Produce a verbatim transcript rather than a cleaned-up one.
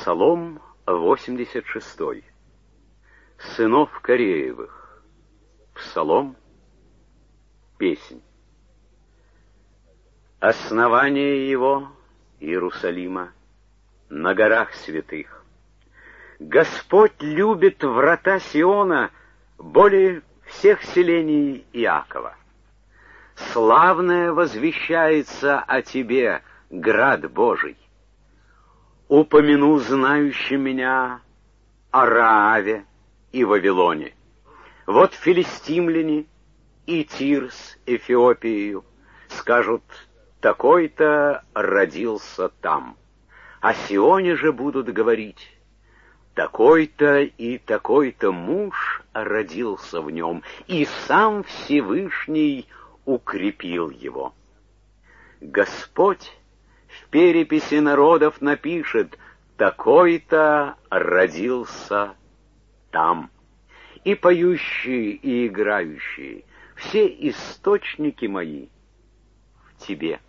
Псалом восемьдесят шестой. Сынов Кореевых. Псалом, песнь. Основание его, Иерусалима, на горах святых. Господь любит врата Сиона более всех селений Иакова. Славное возвещается о тебе, град Божий. Упомяну знающим меня о Рааве и Вавилоне. Вот филистимляне и Тир с Эфиопией скажут: такой-то родился там. О Сионе же будут говорить: такой-то и такой-то муж родился в нем, и сам Всевышний укрепил его. Господь в переписи народов напишет: такой-то родился там. И поющие, и играющие, все источники мои в тебе.